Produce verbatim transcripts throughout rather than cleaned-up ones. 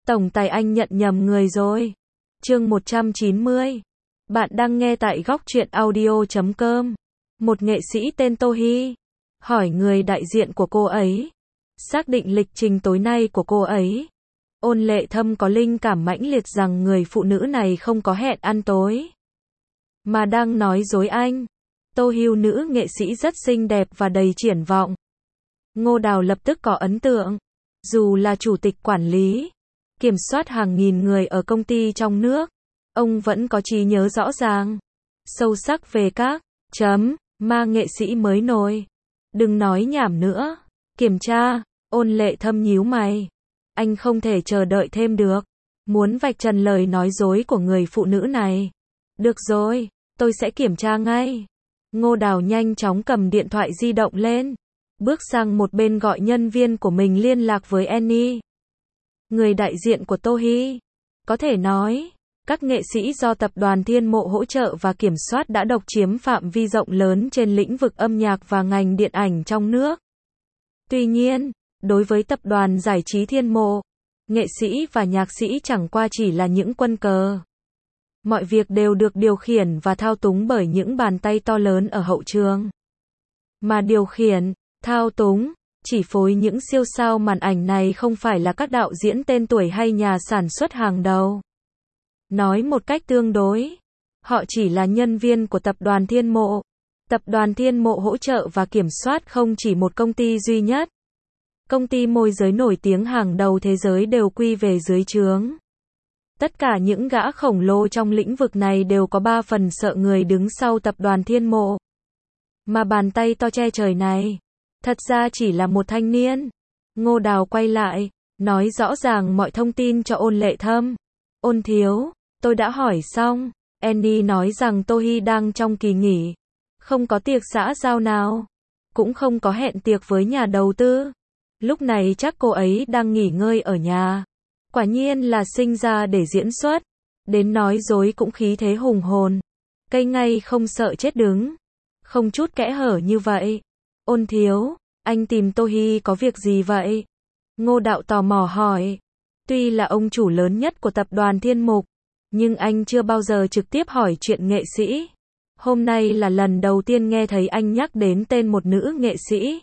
Tổng tài anh nhận nhầm người rồi. Chương một trăm chín mươi. Bạn đang nghe tại góc truyện audio chấm com. Một nghệ sĩ tên Tô Hi. Hỏi người đại diện của cô ấy. Xác định lịch trình tối nay của cô ấy. Ôn Lệ Thâm có linh cảm mãnh liệt rằng người phụ nữ này không có hẹn ăn tối, mà đang nói dối anh. Tô Hi, nữ nghệ sĩ rất xinh đẹp và đầy triển vọng. Ngô Đào lập tức có ấn tượng. Dù là chủ tịch quản lý, kiểm soát hàng nghìn người ở công ty trong nước, ông vẫn có trí nhớ rõ ràng, sâu sắc về các chấm ma nghệ sĩ mới nổi. Đừng nói nhảm nữa. Kiểm tra. Ôn Lệ Thâm nhíu mày. Anh không thể chờ đợi thêm được. Muốn vạch trần lời nói dối của người phụ nữ này. Được rồi, tôi sẽ kiểm tra ngay. Ngô Đào nhanh chóng cầm điện thoại di động lên, bước sang một bên gọi nhân viên của mình liên lạc với Annie, người đại diện của Tô Hi. Có thể nói, các nghệ sĩ do tập đoàn Thiên Mộ hỗ trợ và kiểm soát đã độc chiếm phạm vi rộng lớn trên lĩnh vực âm nhạc và ngành điện ảnh trong nước. Tuy nhiên, đối với tập đoàn giải trí Thiên Mộ, nghệ sĩ và nhạc sĩ chẳng qua chỉ là những quân cờ. Mọi việc đều được điều khiển và thao túng bởi những bàn tay to lớn ở hậu trường. Mà điều khiển, thao túng, chỉ phối những siêu sao màn ảnh này không phải là các đạo diễn tên tuổi hay nhà sản xuất hàng đầu. Nói một cách tương đối, họ chỉ là nhân viên của tập đoàn Thiên Mộ. Tập đoàn Thiên Mộ hỗ trợ và kiểm soát không chỉ một công ty duy nhất. Công ty môi giới nổi tiếng hàng đầu thế giới đều quy về dưới trướng. Tất cả những gã khổng lồ trong lĩnh vực này đều có ba phần sợ người đứng sau tập đoàn Thiên Mộ. Mà bàn tay to che trời này, thật ra chỉ là một thanh niên. Ngô Đào quay lại, nói rõ ràng mọi thông tin cho Ôn Lệ Thâm. Ôn thiếu, tôi đã hỏi xong. Annie nói rằng Tô Hi đang trong kỳ nghỉ, không có tiệc xã giao nào, cũng không có hẹn tiệc với nhà đầu tư. Lúc này chắc cô ấy đang nghỉ ngơi ở nhà. Quả nhiên là sinh ra để diễn xuất, đến nói dối cũng khí thế hùng hồn, cây ngay không sợ chết đứng, không chút kẽ hở như vậy. Ôn thiếu, anh tìm Tô Hi có việc gì vậy? Ngô Đạo tò mò hỏi. Tuy là ông chủ lớn nhất của tập đoàn Thiên Mục, nhưng anh chưa bao giờ trực tiếp hỏi chuyện nghệ sĩ. Hôm nay là lần đầu tiên nghe thấy anh nhắc đến tên một nữ nghệ sĩ.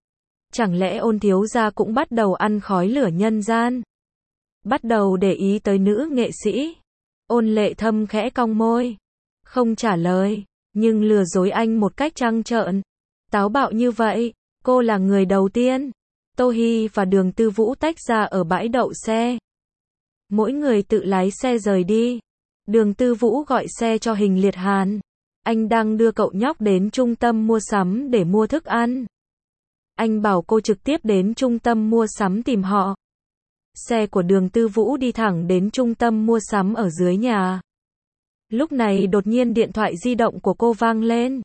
Chẳng lẽ Ôn thiếu gia cũng bắt đầu ăn khói lửa nhân gian? Bắt đầu để ý tới nữ nghệ sĩ? Ôn Lệ Thâm khẽ cong môi, không trả lời, nhưng lừa dối anh một cách trắng trợn, táo bạo như vậy. Cô là người đầu tiên. Tô Hi và Đường Tư Vũ tách ra ở bãi đậu xe. Mỗi người tự lái xe rời đi. Đường Tư Vũ gọi xe cho Hình Liệt Hàn. Anh đang đưa cậu nhóc đến trung tâm mua sắm để mua thức ăn. Anh bảo cô trực tiếp đến trung tâm mua sắm tìm họ. Xe của Đường Tư Vũ đi thẳng đến trung tâm mua sắm ở dưới nhà. Lúc này đột nhiên điện thoại di động của cô vang lên.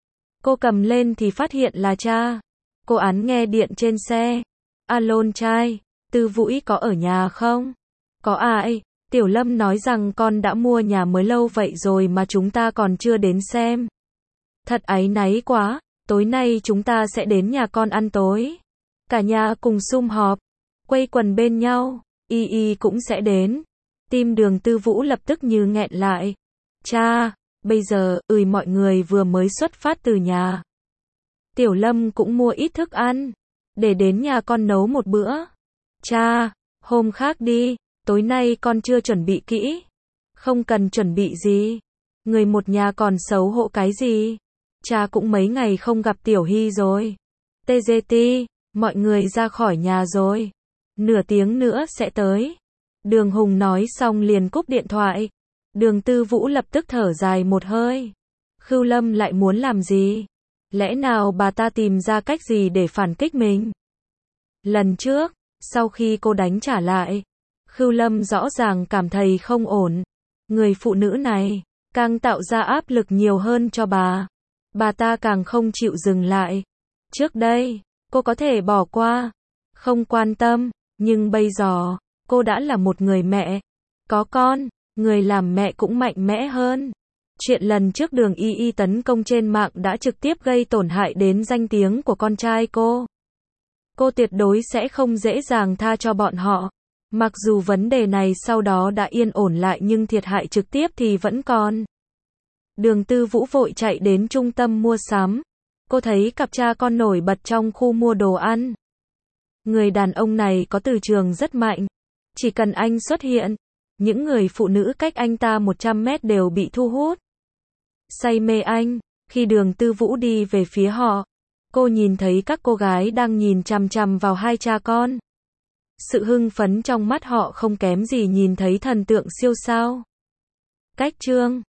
Cô cầm lên thì phát hiện là cha. Cô ấn nghe điện trên xe. Alo trai, Tư Vũ có ở nhà không? Có ai? Tiểu Lâm nói rằng con đã mua nhà mới lâu vậy rồi mà chúng ta còn chưa đến xem. Thật áy náy quá, tối nay chúng ta sẽ đến nhà con ăn tối. Cả nhà cùng sum họp, quây quần bên nhau, Y Y cũng sẽ đến. Tim Đường Tư Vũ lập tức như nghẹn lại. Cha, bây giờ, ừi mọi người vừa mới xuất phát từ nhà. Tiểu Lâm cũng mua ít thức ăn, để đến nhà con nấu một bữa. Cha, hôm khác đi, tối nay con chưa chuẩn bị kỹ. Không cần chuẩn bị gì. Người một nhà còn xấu hổ cái gì. Cha cũng mấy ngày không gặp Tiểu Hi rồi. tê giê tê, mọi người ra khỏi nhà rồi. Nửa tiếng nữa sẽ tới. Đường Hùng nói xong liền cúp điện thoại. Đường Tư Vũ lập tức thở dài một hơi. Khưu Lâm lại muốn làm gì? Lẽ nào bà ta tìm ra cách gì để phản kích mình? Lần trước, sau khi cô đánh trả lại, Khưu Lâm rõ ràng cảm thấy không ổn. Người phụ nữ này, càng tạo ra áp lực nhiều hơn cho bà. Bà ta càng không chịu dừng lại. Trước đây, cô có thể bỏ qua, không quan tâm, nhưng bây giờ, cô đã là một người mẹ, có con, người làm mẹ cũng mạnh mẽ hơn. Chuyện lần trước Đường Y Y tấn công trên mạng đã trực tiếp gây tổn hại đến danh tiếng của con trai cô. Cô tuyệt đối sẽ không dễ dàng tha cho bọn họ. Mặc dù vấn đề này sau đó đã yên ổn lại nhưng thiệt hại trực tiếp thì vẫn còn. Đường Tư Vũ vội chạy đến trung tâm mua sắm. Cô thấy cặp cha con nổi bật trong khu mua đồ ăn. Người đàn ông này có từ trường rất mạnh. Chỉ cần anh xuất hiện, những người phụ nữ cách anh ta một trăm mét đều bị thu hút. Say mê anh. Khi Đường Tư Vũ đi về phía họ, cô nhìn thấy các cô gái đang nhìn chằm chằm vào hai cha con. Sự hưng phấn trong mắt họ không kém gì nhìn thấy thần tượng siêu sao. Cách chương